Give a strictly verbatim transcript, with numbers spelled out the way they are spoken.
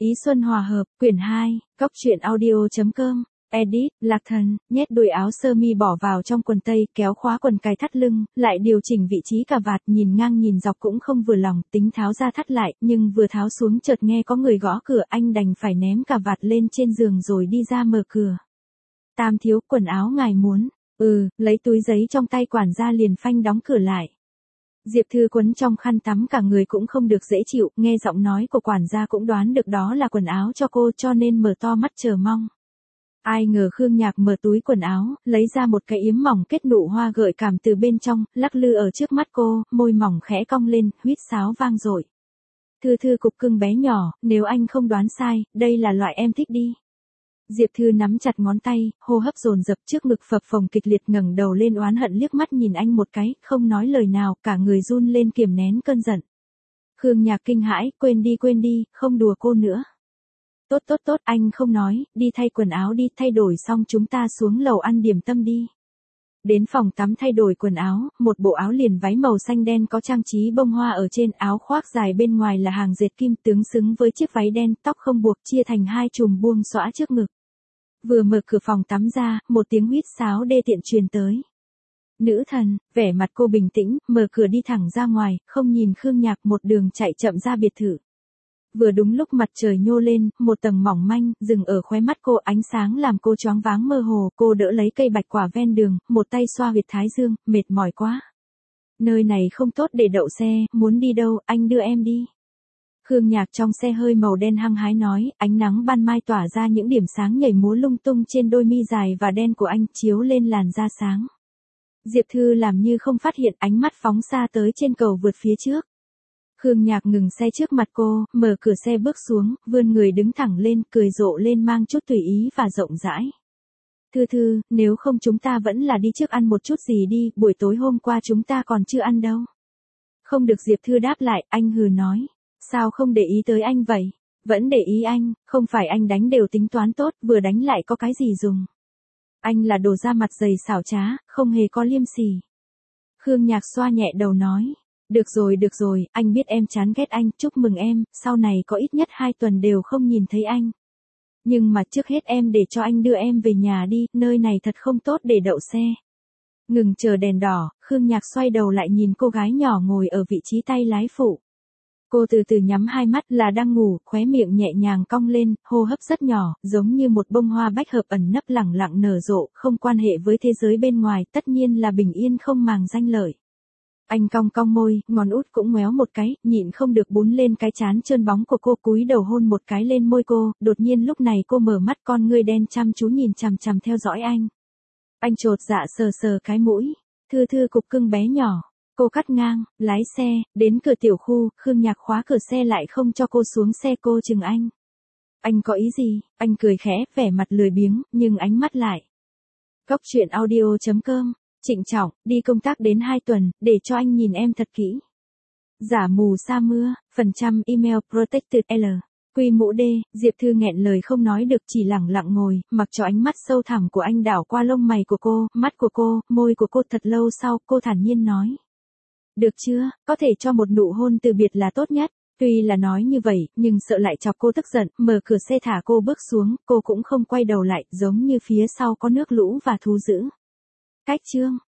Ý Xuân Hòa Hợp, quyển hai, cóc truyện audio chấm com, edit, Lạc Thần, nhét đùi áo sơ mi bỏ vào trong quần tây, kéo khóa quần cài thắt lưng, lại điều chỉnh vị trí cà vạt, nhìn ngang nhìn dọc cũng không vừa lòng, tính tháo ra thắt lại, nhưng vừa tháo xuống chợt nghe có người gõ cửa, anh đành phải ném cà vạt lên trên giường rồi đi ra mở cửa. Tam thiếu, quần áo ngài muốn, ừ, lấy túi giấy trong tay quản gia liền phanh đóng cửa lại. Diệp Thư quấn trong khăn tắm cả người cũng không được dễ chịu, nghe giọng nói của quản gia cũng đoán được đó là quần áo cho cô cho nên mở to mắt chờ mong. Ai ngờ Khương Nhạc mở túi quần áo, lấy ra một cái yếm mỏng kết nụ hoa gợi cảm từ bên trong, lắc lư ở trước mắt cô, môi mỏng khẽ cong lên, huýt sáo vang dội. Thư Thư cục cưng bé nhỏ, nếu anh không đoán sai, đây là loại em thích đi. Diệp Thư nắm chặt ngón tay, hô hấp dồn dập trước ngực phập phồng kịch liệt ngẩng đầu lên oán hận liếc mắt nhìn anh một cái, không nói lời nào, cả người run lên kiềm nén cơn giận. Khương Nhạc kinh hãi, quên đi quên đi, không đùa cô nữa. Tốt tốt tốt, anh không nói, đi thay quần áo đi, thay đổi xong chúng ta xuống lầu ăn điểm tâm đi. Đến phòng tắm thay đổi quần áo, một bộ áo liền váy màu xanh đen có trang trí bông hoa ở trên, áo khoác dài bên ngoài là hàng dệt kim tướng xứng với chiếc váy đen, tóc không buộc chia thành hai chùm buông xõa trước ngực. Vừa mở cửa phòng tắm ra, một tiếng huýt sáo đê tiện truyền tới. Nữ thần, vẻ mặt cô bình tĩnh, mở cửa đi thẳng ra ngoài, không nhìn Khương Nhạc một đường chạy chậm ra biệt thự. Vừa đúng lúc mặt trời nhô lên, một tầng mỏng manh, dừng ở khóe mắt cô, ánh sáng làm cô choáng váng mơ hồ, cô đỡ lấy cây bạch quả ven đường, một tay xoa huyệt thái dương, mệt mỏi quá. Nơi này không tốt để đậu xe, muốn đi đâu, anh đưa em đi. Khương Nhạc trong xe hơi màu đen hăng hái nói, ánh nắng ban mai tỏa ra những điểm sáng nhảy múa lung tung trên đôi mi dài và đen của anh, chiếu lên làn da sáng. Diệp Thư làm như không phát hiện, ánh mắt phóng xa tới trên cầu vượt phía trước. Khương Nhạc ngừng xe trước mặt cô, mở cửa xe bước xuống, vươn người đứng thẳng lên, cười rộ lên mang chút tùy ý và rộng rãi. Thư Thư, nếu không chúng ta vẫn là đi trước ăn một chút gì đi, buổi tối hôm qua chúng ta còn chưa ăn đâu. Không được, Diệp Thư đáp lại, anh hừ nói. Sao không để ý tới anh vậy? Vẫn để ý anh, không phải anh đánh đều tính toán tốt, vừa đánh lại có cái gì dùng. Anh là đồ da mặt dày xảo trá, không hề có liêm sỉ. Khương Nhạc xoa nhẹ đầu nói. Được rồi được rồi, anh biết em chán ghét anh, chúc mừng em, sau này có ít nhất hai tuần đều không nhìn thấy anh. Nhưng mà trước hết em để cho anh đưa em về nhà đi, nơi này thật không tốt để đậu xe. Ngừng chờ đèn đỏ, Khương Nhạc xoay đầu lại nhìn cô gái nhỏ ngồi ở vị trí tay lái phụ. Cô từ từ nhắm hai mắt, là đang ngủ, khóe miệng nhẹ nhàng cong lên, hô hấp rất nhỏ, giống như một bông hoa bách hợp ẩn nấp lẳng lặng nở rộ, không quan hệ với thế giới bên ngoài, tất nhiên là bình yên không màng danh lợi. Anh cong cong môi, ngón út cũng ngoéo một cái, nhịn không được bún lên cái trán trơn bóng của cô, cúi đầu hôn một cái lên môi cô, đột nhiên lúc này cô mở mắt, con ngươi đen chăm chú nhìn chằm chằm theo dõi anh. Anh chột dạ sờ sờ cái mũi, Thư Thư cục cưng bé nhỏ. Cô cắt ngang, lái xe, đến cửa tiểu khu, Khương Nhạc khóa cửa xe lại không cho cô xuống xe, cô chừng anh. Anh có ý gì? Anh cười khẽ, vẻ mặt lười biếng, nhưng ánh mắt lại. Cóc truyện audio chấm com, trịnh trọng, đi công tác đến hai tuần, để cho anh nhìn em thật kỹ. Giả mù sa mưa, phần trăm email protected L. Quy mũ D, Diệp Thư nghẹn lời không nói được, chỉ lẳng lặng ngồi, mặc cho ánh mắt sâu thẳm của anh đảo qua lông mày của cô, mắt của cô, môi của cô. Thật lâu sau, cô thản nhiên nói. Được chưa, có thể cho một nụ hôn từ biệt là tốt nhất. Tuy là nói như vậy, nhưng sợ lại chọc cô tức giận, mở cửa xe thả cô bước xuống, cô cũng không quay đầu lại, giống như phía sau có nước lũ và thú dữ. Cách chương.